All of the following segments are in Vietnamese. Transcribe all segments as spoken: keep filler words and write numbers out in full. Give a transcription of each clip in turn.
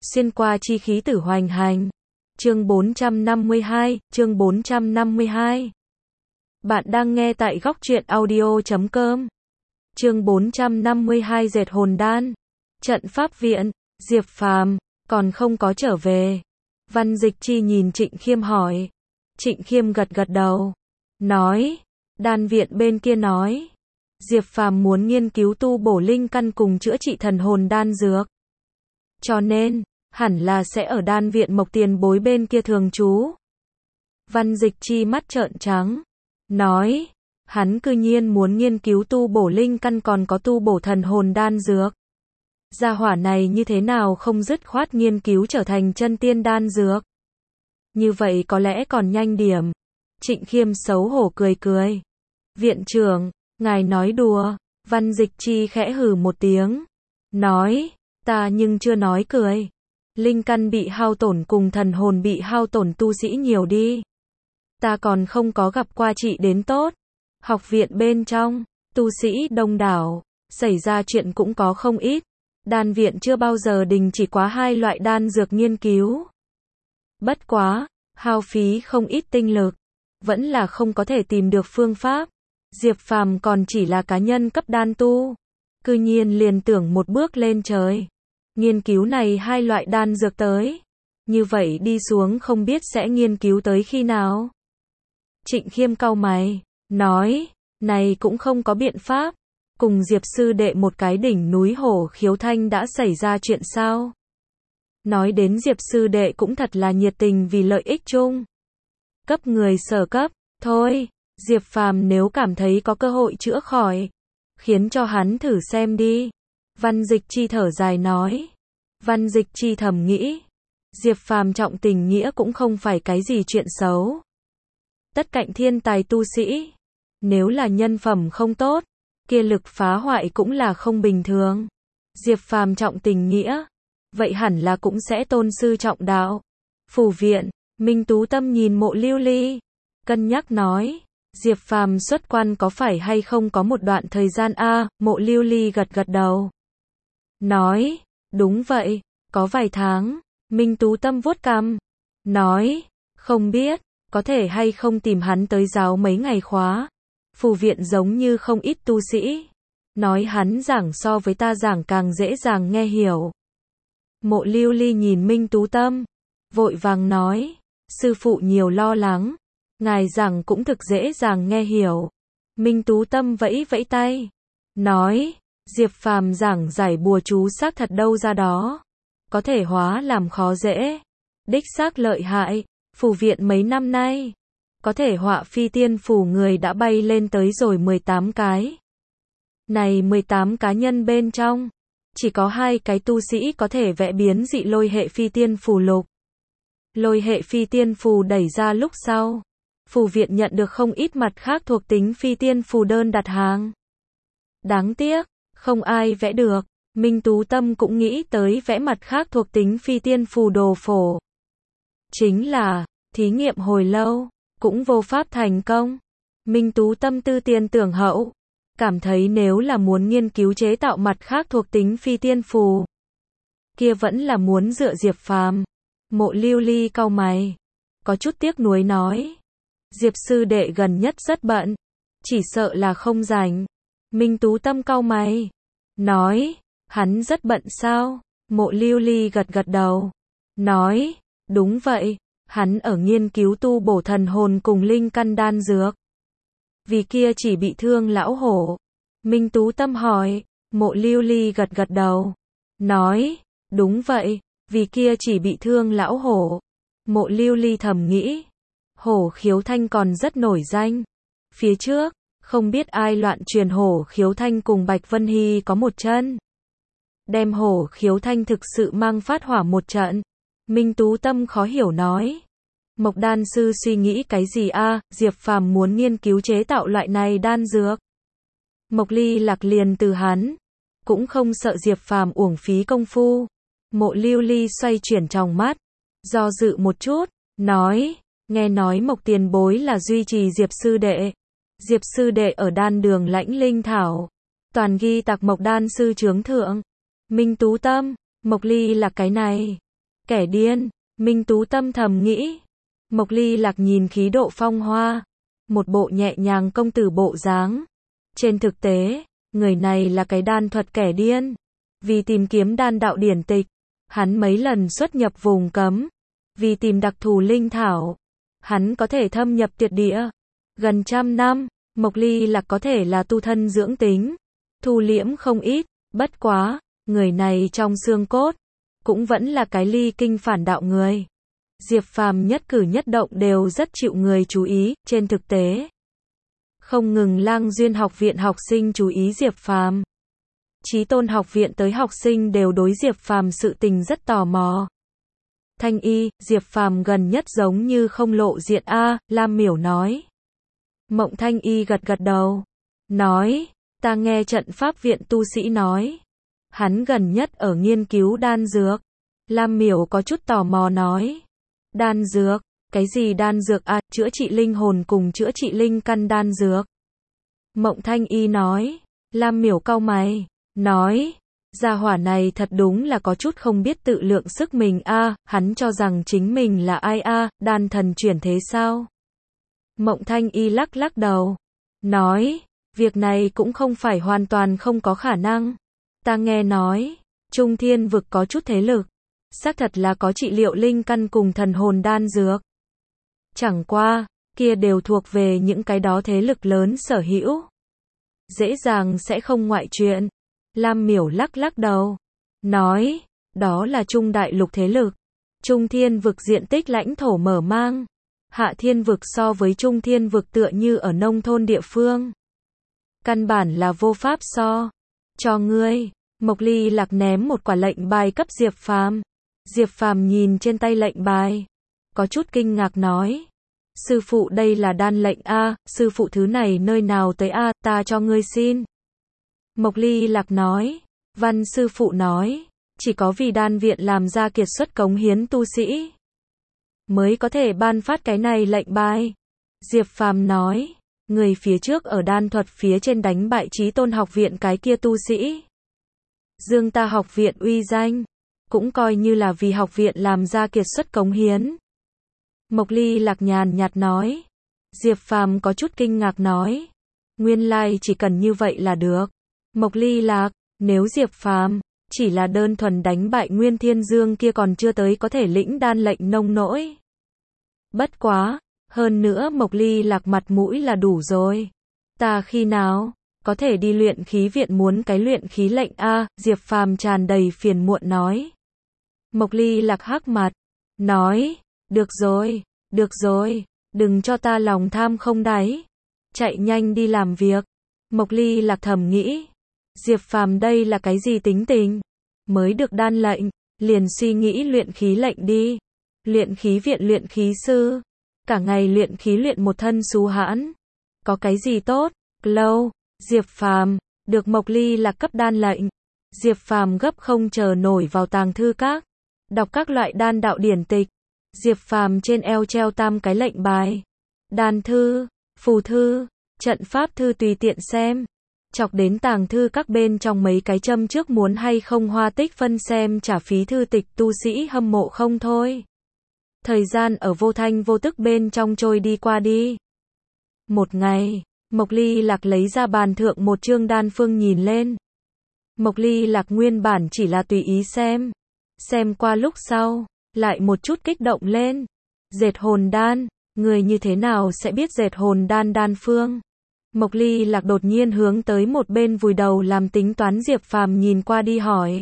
Xuyên qua chi khí tử hoành hành. Chương bốn trăm năm mươi hai, chương bốn trăm năm mươi hai. Bạn đang nghe tại góc truyện audio chấm com. Chương bốn trăm năm mươi hai dệt hồn đan. Trận pháp viện, Diệp Phàm còn không có trở về. Văn Dịch Chi nhìn Trịnh Khiêm hỏi. Trịnh Khiêm gật gật đầu, nói, đan viện bên kia nói, Diệp Phàm muốn nghiên cứu tu bổ linh căn cùng chữa trị thần hồn đan dược. Cho nên, hẳn là sẽ ở đan viện Mộc Tiền Bối bên kia thường trú. Văn Dịch Chi mắt trợn trắng, nói, hắn cư nhiên muốn nghiên cứu tu bổ linh căn còn có tu bổ thần hồn đan dược. Gia hỏa này như thế nào không dứt khoát nghiên cứu trở thành chân tiên đan dược. Như vậy có lẽ còn nhanh điểm. Trịnh Khiêm xấu hổ cười cười. Viện trưởng, ngài nói đùa. Văn Dịch Chi khẽ hừ một tiếng, nói, ta nhưng chưa nói cười. Linh căn bị hao tổn cùng thần hồn bị hao tổn tu sĩ nhiều đi. Ta còn không có gặp qua trị đến tốt. Học viện bên trong, tu sĩ đông đảo, xảy ra chuyện cũng có không ít. Đan viện chưa bao giờ đình chỉ quá hai loại đan dược nghiên cứu. Bất quá, hao phí không ít tinh lực, vẫn là không có thể tìm được phương pháp. Diệp Phàm còn chỉ là cá nhân cấp đan tu, cư nhiên liền tưởng một bước lên trời, nghiên cứu này hai loại đan dược tới. Như vậy đi xuống không biết sẽ nghiên cứu tới khi nào. Trịnh Khiêm cau mày, nói, này cũng không có biện pháp. Cùng Diệp sư đệ một cái đỉnh núi Hổ Khiếu Thanh đã xảy ra chuyện sao? Nói đến Diệp sư đệ cũng thật là nhiệt tình vì lợi ích chung. Cấp người sở cấp, thôi, Diệp Phàm nếu cảm thấy có cơ hội chữa khỏi, khiến cho hắn thử xem đi. Văn Dịch Chi thở dài nói. Văn Dịch Chi thầm nghĩ, Diệp Phàm trọng tình nghĩa cũng không phải cái gì chuyện xấu. Tất cạnh thiên tài tu sĩ, nếu là nhân phẩm không tốt, kia lực phá hoại cũng là không bình thường. Diệp Phàm trọng tình nghĩa, vậy hẳn là cũng sẽ tôn sư trọng đạo. Phủ viện, Minh Tú Tâm nhìn Mộ Lưu Ly, cân nhắc nói, Diệp Phàm xuất quan có phải hay không có một đoạn thời gian a? À, Mộ Lưu Ly gật gật đầu, nói, đúng vậy, có vài tháng. Minh Tú Tâm vuốt cằm, nói, không biết, có thể hay không tìm hắn tới giáo mấy ngày khóa. Phủ viện giống như không ít tu sĩ, nói hắn giảng so với ta giảng càng dễ dàng nghe hiểu. Mộ Lưu Ly nhìn Minh Tú Tâm, vội vàng nói, sư phụ nhiều lo lắng, ngài giảng cũng thực dễ dàng nghe hiểu. Minh Tú Tâm vẫy vẫy tay, nói, Diệp Phàm giảng giải bùa chú xác thật đâu ra đó, có thể hóa làm khó dễ, đích xác lợi hại. Phủ viện mấy năm nay, có thể họa phi tiên phủ người đã bay lên tới rồi mười tám cái. Này mười tám cá nhân bên trong, chỉ có hai cái tu sĩ có thể vẽ biến dị lôi hệ phi tiên phù lục. Lôi hệ phi tiên phù đẩy ra lúc sau, phủ viện nhận được không ít mặt khác thuộc tính phi tiên phù đơn đặt hàng. Đáng tiếc, không ai vẽ được. Minh Tú Tâm cũng nghĩ tới vẽ mặt khác thuộc tính phi tiên phù đồ phổ. Chính là, thí nghiệm hồi lâu, cũng vô pháp thành công. Minh Tú Tâm tư tiền tưởng hậu, cảm thấy nếu là muốn nghiên cứu chế tạo mặt khác thuộc tính phi tiên phù, kia vẫn là muốn dựa Diệp Phàm. Mộ Lưu Ly cau mày, có chút tiếc nuối nói, Diệp sư đệ gần nhất rất bận, chỉ sợ là không rảnh. Minh Tú Tâm cau mày, nói, hắn rất bận sao? Mộ Lưu Ly gật gật đầu, nói, đúng vậy, hắn ở nghiên cứu tu bổ thần hồn cùng linh căn đan dược. Vì kia chỉ bị thương lão hổ. Minh Tú Tâm hỏi. Mộ Lưu Ly gật gật đầu, nói, đúng vậy, vì kia chỉ bị thương lão hổ. Mộ Lưu Ly thầm nghĩ, Hổ Khiếu Thanh còn rất nổi danh. Phía trước, không biết ai loạn truyền Hổ Khiếu Thanh cùng Bạch Vân Hy có một chân, đem Hổ Khiếu Thanh thực sự mang phát hỏa một trận. Minh Tú Tâm khó hiểu nói, Mộc đan sư suy nghĩ cái gì a? À? Diệp Phàm muốn nghiên cứu chế tạo loại này đan dược. Mộc Ly Lạc liền từ hắn, cũng không sợ Diệp Phàm uổng phí công phu. Mộ Lưu Ly xoay chuyển tròng mắt, do dự một chút, nói, nghe nói Mộc tiền bối là duy trì Diệp sư đệ. Diệp sư đệ ở đan đường lãnh linh thảo, toàn ghi tạc Mộc đan sư chướng thượng. Minh Tú Tâm, Mộc Ly là cái này, Kẻ điên, Minh Tú tâm thầm nghĩ. Mộc Ly Lạc nhìn khí độ phong hoa, một bộ nhẹ nhàng công tử bộ dáng. Trên thực tế, người này là cái đan thuật kẻ điên. Vì tìm kiếm đan đạo điển tịch, hắn mấy lần xuất nhập vùng cấm. Vì tìm đặc thù linh thảo, hắn có thể thâm nhập tuyệt địa. Gần trăm năm, Mộc Ly Lạc có thể là tu thân dưỡng tính, thu liễm không ít, bất quá, người này trong xương cốt, cũng vẫn là cái ly kinh phản đạo người. Diệp Phàm nhất cử nhất động đều rất chịu người chú ý, trên thực tế. Không ngừng Lang Duyên học viện học sinh chú ý Diệp Phàm. Chí Tôn học viện tới học sinh đều đối Diệp Phàm sự tình rất tò mò. Thanh y, Diệp Phàm gần nhất giống như không lộ diện a, Lam Miểu nói. Mộng Thanh y gật gật đầu. Nói, ta nghe trận pháp viện tu sĩ nói. Hắn gần nhất ở nghiên cứu đan dược. Lam Miểu có chút tò mò nói. Đan dược, cái gì đan dược à, chữa trị linh hồn cùng chữa trị linh căn đan dược. Mộng Thanh y nói. Lam Miểu cau mày, nói. Gia hỏa này thật đúng là có chút không biết tự lượng sức mình a, à, hắn cho rằng chính mình là ai a, à, đan thần chuyển thế sao? Mộng Thanh y lắc lắc đầu, nói, việc này cũng không phải hoàn toàn không có khả năng. Ta nghe nói, Trung Thiên vực có chút thế lực, xác thật là có trị liệu linh căn cùng thần hồn đan dược. Chẳng qua, kia đều thuộc về những cái đó thế lực lớn sở hữu. Dễ dàng sẽ không ngoại chuyện. Lam Miểu lắc lắc đầu, nói, đó là Trung Đại Lục thế lực. Trung Thiên vực diện tích lãnh thổ mở mang. Hạ Thiên vực so với Trung Thiên vực tựa như ở nông thôn địa phương. Căn bản là vô pháp so. Cho ngươi, Mộc Ly Lạc ném một quả lệnh bài cấp Diệp Phàm. Diệp Phàm nhìn trên tay lệnh bài, có chút kinh ngạc nói. Sư phụ đây là đan lệnh a, sư phụ thứ này nơi nào tới a, ta cho ngươi xin. Mộc Ly Lạc nói, văn sư phụ nói, chỉ có vì đan viện làm ra kiệt xuất cống hiến tu sĩ, mới có thể ban phát cái này lệnh bài. Diệp Phàm nói, người phía trước ở đan thuật phía trên đánh bại Chí Tôn học viện cái kia tu sĩ. Dương ta học viện uy danh, cũng coi như là vì học viện làm ra kiệt xuất cống hiến. Mộc Ly Lạc nhàn nhạt nói. Diệp Phàm có chút kinh ngạc nói, nguyên lai chỉ cần như vậy là được. Mộc Ly Lạc, nếu Diệp Phàm chỉ là đơn thuần đánh bại Nguyên Thiên Dương kia còn chưa tới có thể lĩnh đan lệnh nông nỗi. Bất quá, hơn nữa Mộc Ly Lạc mặt mũi là đủ rồi. Ta khi nào có thể đi luyện khí viện muốn cái luyện khí lệnh a, Diệp Phàm tràn đầy phiền muộn nói. Mộc Ly Lạc hắc mặt, nói, được rồi, được rồi, đừng cho ta lòng tham không đáy. Chạy nhanh đi làm việc. Mộc Ly Lạc thầm nghĩ, Diệp Phàm đây là cái gì tính tình? Mới được đan lệnh, liền suy nghĩ luyện khí lệnh đi. Luyện khí viện luyện khí sư, cả ngày luyện khí luyện một thân xú hãn. Có cái gì tốt? Lâu, Diệp Phàm được Mộc Ly Lạc cấp đan lệnh. Diệp Phàm gấp không chờ nổi vào tàng thư các, đọc các loại đan đạo điển tịch. Diệp Phàm trên eo treo tam cái lệnh bài. Đan thư, phù thư, trận pháp thư tùy tiện xem. Chọc đến tàng thư các bên trong mấy cái châm trước muốn hay không hoa tích phân xem trả phí thư tịch tu sĩ hâm mộ không thôi. Thời gian ở vô thanh vô tức bên trong trôi đi qua đi. Một ngày, Mộc Ly Lạc lấy ra bàn thượng một chương đan phương nhìn lên. Mộc Ly Lạc nguyên bản chỉ là tùy ý xem. Xem qua lúc sau, lại một chút kích động lên. Dệt hồn đan, người như thế nào sẽ biết dệt hồn đan đan phương? Mộc Ly Lạc đột nhiên hướng tới một bên vùi đầu làm tính toán Diệp Phàm nhìn qua đi hỏi.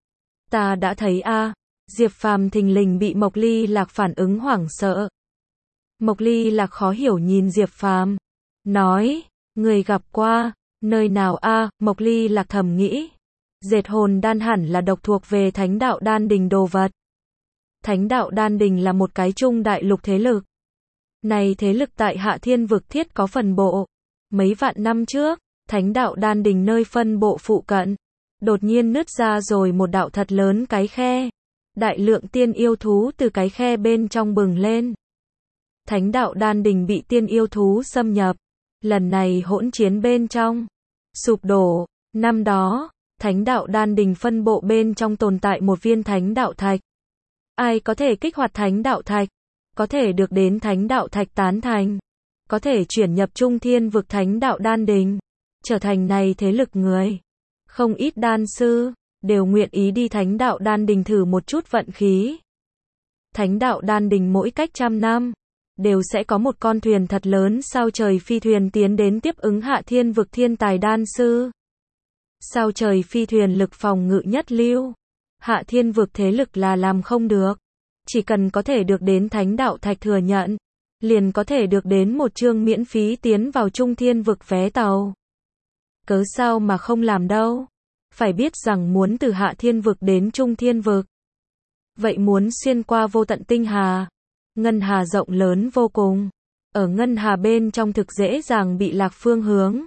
Ta đã thấy a, à. Diệp Phàm thình lình bị Mộc Ly Lạc phản ứng hoảng sợ. Mộc Ly Lạc khó hiểu nhìn Diệp Phàm, nói, người gặp qua, nơi nào a, à? Mộc Ly Lạc thầm nghĩ. Dệt hồn đan hẳn là độc thuộc về Thánh đạo đan đình đồ vật. Thánh đạo đan đình là một cái Trung Đại Lục thế lực. Này thế lực tại Hạ Thiên vực thiết có phần bộ. Mấy vạn năm trước, Thánh đạo đan đình nơi phân bộ phụ cận, đột nhiên nứt ra rồi một đạo thật lớn cái khe. Đại lượng tiên yêu thú từ cái khe bên trong bừng lên. Thánh đạo đan đình bị tiên yêu thú xâm nhập. Lần này hỗn chiến bên trong, sụp đổ. Năm đó, Thánh đạo đan đình phân bộ bên trong tồn tại một viên thánh đạo thạch. Ai có thể kích hoạt thánh đạo thạch, có thể được đến thánh đạo thạch tán thành, có thể chuyển nhập trung thiên vực thánh đạo đan đình, trở thành này thế lực người. Không ít đan sư, đều nguyện ý đi thánh đạo đan đình thử một chút vận khí. Thánh đạo đan đình mỗi cách trăm năm, đều sẽ có một con thuyền thật lớn sao trời phi thuyền tiến đến tiếp ứng hạ thiên vực thiên tài đan sư. Sao trời phi thuyền lực phòng ngự nhất lưu, hạ thiên vực thế lực là làm không được. Chỉ cần có thể được đến thánh đạo thạch thừa nhận, liền có thể được đến một chương miễn phí tiến vào trung thiên vực vé tàu. Cớ sao mà không làm đâu? Phải biết rằng muốn từ hạ thiên vực đến trung thiên vực, vậy muốn xuyên qua vô tận tinh hà. Ngân hà rộng lớn vô cùng, ở ngân hà bên trong thực dễ dàng bị lạc phương hướng.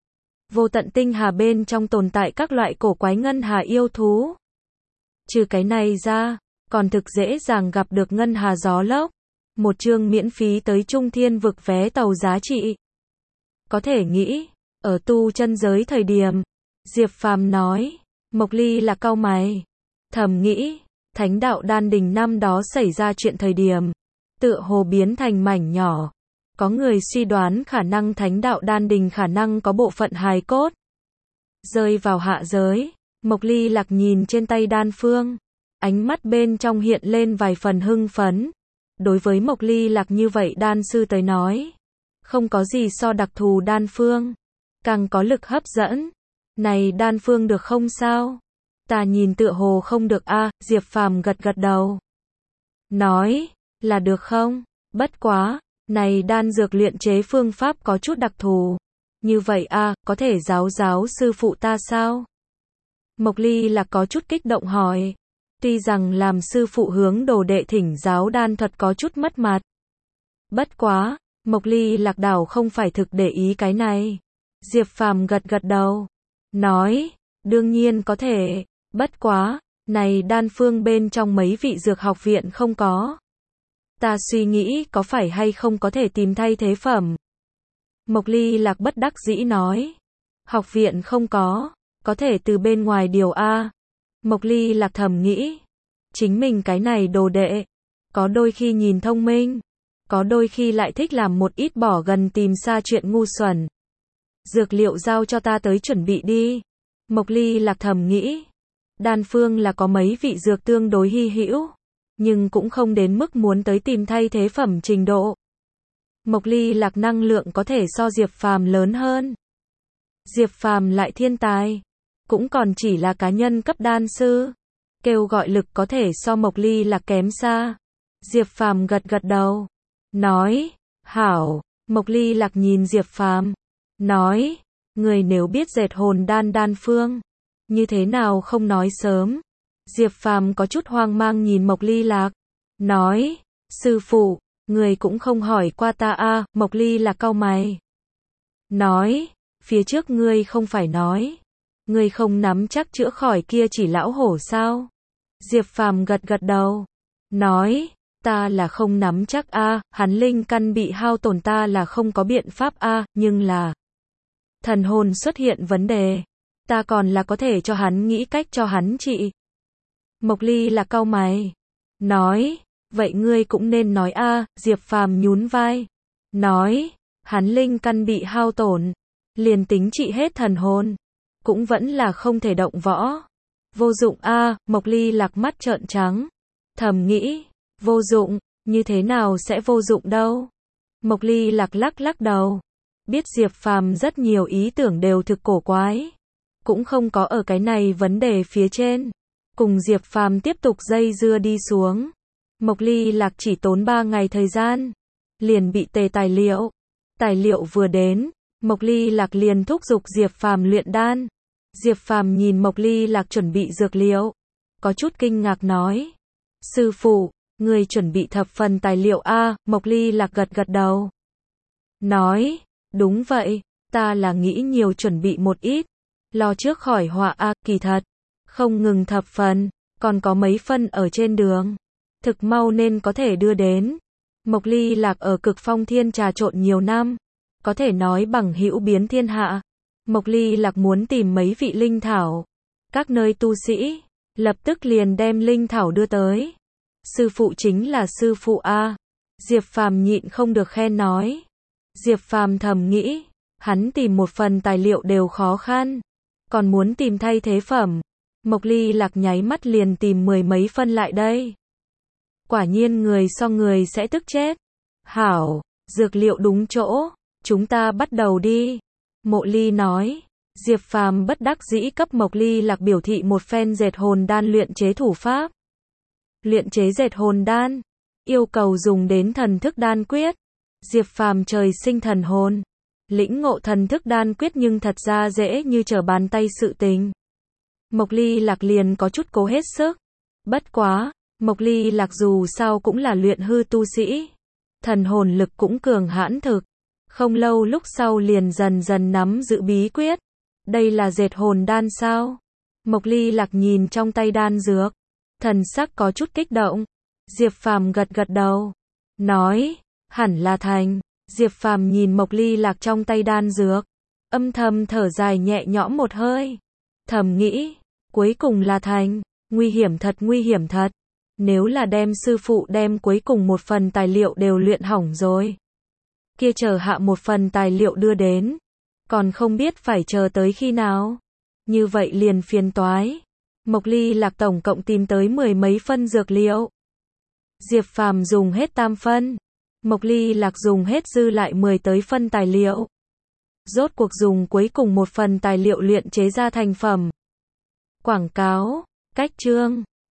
Vô tận tinh hà bên trong tồn tại các loại cổ quái ngân hà yêu thú. Trừ cái này ra, còn thực dễ dàng gặp được ngân hà gió lốc, một chương miễn phí tới trung thiên vực vé tàu giá trị. Có thể nghĩ, ở tu chân giới thời điểm, Diệp Phàm nói, Mộc Ly là cau mày, thầm nghĩ, thánh đạo đan đình năm đó xảy ra chuyện thời điểm, tựa hồ biến thành mảnh nhỏ. Có người suy đoán khả năng thánh đạo đan đình khả năng có bộ phận hài cốt rơi vào hạ giới. Mộc Ly Lạc nhìn trên tay đan phương, ánh mắt bên trong hiện lên vài phần hưng phấn. Đối với Mộc Ly Lạc như vậy đan sư tới nói, không có gì so đặc thù đan phương càng có lực hấp dẫn. Này đan phương được không sao? Ta nhìn tựa hồ không được a. Diệp Phàm gật gật đầu, nói, là được không? Bất quá, này đan dược luyện chế phương pháp có chút đặc thù. Như vậy a, có thể giáo giáo sư phụ ta sao? Mộc Ly Lạc có chút kích động hỏi. Tuy rằng làm sư phụ hướng đồ đệ thỉnh giáo đan thuật có chút mất mặt. Bất quá, Mộc Ly Lạc đảo không phải thực để ý cái này. Diệp Phàm gật gật đầu, nói, đương nhiên có thể, bất quá, này đan phương bên trong mấy vị dược học viện không có. Ta suy nghĩ có phải hay không có thể tìm thay thế phẩm. Mộc Ly Lạc bất đắc dĩ nói, học viện không có, có thể từ bên ngoài điều a. Mộc Ly Lạc thầm nghĩ, chính mình cái này đồ đệ, có đôi khi nhìn thông minh, có đôi khi lại thích làm một ít bỏ gần tìm xa chuyện ngu xuẩn. Dược liệu giao cho ta tới chuẩn bị đi. Mộc Ly Lạc thầm nghĩ, đan phương là có mấy vị dược tương đối hy hữu, nhưng cũng không đến mức muốn tới tìm thay thế phẩm trình độ. Mộc Ly Lạc năng lượng có thể so Diệp Phàm lớn hơn. Diệp Phàm lại thiên tài, cũng còn chỉ là cá nhân cấp đan sư, kêu gọi lực có thể so Mộc Ly Lạc kém xa. Diệp Phàm gật gật đầu, nói, hảo. Mộc Ly Lạc nhìn Diệp Phàm, nói, người nếu biết dệt hồn đan đan phương, như thế nào không nói sớm. Diệp Phàm có chút hoang mang nhìn Mộc Ly Lạc, nói, sư phụ, người cũng không hỏi qua ta a. Mộc Ly Lạc cau mày, nói, phía trước ngươi không phải nói, ngươi không nắm chắc chữa khỏi kia chỉ lão hổ sao? Diệp Phàm gật gật đầu, nói, ta là không nắm chắc a, hắn linh căn bị hao tổn ta là không có biện pháp a, nhưng là thần hồn xuất hiện vấn đề, ta còn là có thể cho hắn nghĩ cách cho hắn trị. Mộc Ly là cau mày, nói, vậy ngươi cũng nên nói a. Diệp Phàm nhún vai, nói, hắn linh căn bị hao tổn, liền tính trị hết thần hồn, cũng vẫn là không thể động võ. Vô dụng a. Mộc Ly Lạc mắt trợn trắng, thầm nghĩ, vô dụng, như thế nào sẽ vô dụng đâu? Mộc Ly Lạc lắc lắc đầu, biết Diệp Phàm rất nhiều ý tưởng đều thực cổ quái, cũng không có ở cái này vấn đề phía trên. Cùng Diệp Phàm tiếp tục dây dưa đi xuống, Mộc Ly Lạc chỉ tốn ba ngày thời gian, liền bị tề tài liệu. Tài liệu vừa đến, Mộc Ly Lạc liền thúc giục Diệp Phàm luyện đan. Diệp Phàm nhìn Mộc Ly Lạc chuẩn bị dược liệu, có chút kinh ngạc nói, sư phụ, người chuẩn bị thập phần tài liệu a. Mộc Ly Lạc gật gật đầu, nói, đúng vậy, ta là nghĩ nhiều chuẩn bị một ít, lo trước khỏi họa a. Kỳ thật, không ngừng thập phần, còn có mấy phân ở trên đường, thực mau nên có thể đưa đến. Mộc Ly Lạc ở Cực Phong Thiên trà trộn nhiều năm, có thể nói bằng hữu biến thiên hạ. Mộc Ly Lạc muốn tìm mấy vị linh thảo, các nơi tu sĩ, lập tức liền đem linh thảo đưa tới. Sư phụ chính là sư phụ a. Diệp Phàm nhịn không được khen nói. Diệp Phàm thầm nghĩ, hắn tìm một phần tài liệu đều khó khăn, còn muốn tìm thay thế phẩm. Mộc Ly Lạc nháy mắt liền tìm mười mấy phân lại đây. Quả nhiên người so người sẽ tức chết. Hảo, dược liệu đúng chỗ, chúng ta bắt đầu đi. Mộ Ly nói. Diệp Phàm bất đắc dĩ cấp Mộc Ly Lạc biểu thị một phen dệt hồn đan luyện chế thủ pháp. Luyện chế dệt hồn đan, yêu cầu dùng đến thần thức đan quyết. Diệp Phàm trời sinh thần hồn, lĩnh ngộ thần thức đan quyết nhưng thật ra dễ như trở bàn tay sự tình. Mộc Ly Lạc liền có chút cố hết sức. Bất quá, Mộc Ly Lạc dù sao cũng là luyện hư tu sĩ, thần hồn lực cũng cường hãn thực. Không lâu lúc sau liền dần dần nắm giữ bí quyết. Đây là dệt hồn đan sao? Mộc Ly Lạc nhìn trong tay đan dược, thần sắc có chút kích động. Diệp Phàm gật gật đầu, nói, hẳn là thành. Diệp Phàm nhìn Mộc Ly Lạc trong tay đan dược, âm thầm thở dài nhẹ nhõm một hơi. Thầm nghĩ, cuối cùng là thành, nguy hiểm thật nguy hiểm thật. Nếu là đem sư phụ đem cuối cùng một phần tài liệu đều luyện hỏng rồi, kia chờ hạ một phần tài liệu đưa đến, còn không biết phải chờ tới khi nào. Như vậy liền phiền toái. Mộc Ly Lạc tổng cộng tìm tới mười mấy phân dược liệu. Diệp Phàm dùng hết tam phân, Mộc Ly Lạc dùng hết dư lại mười tới phân tài liệu. Rốt cuộc dùng cuối cùng một phần tài liệu luyện chế ra thành phẩm. Quảng cáo, cách chương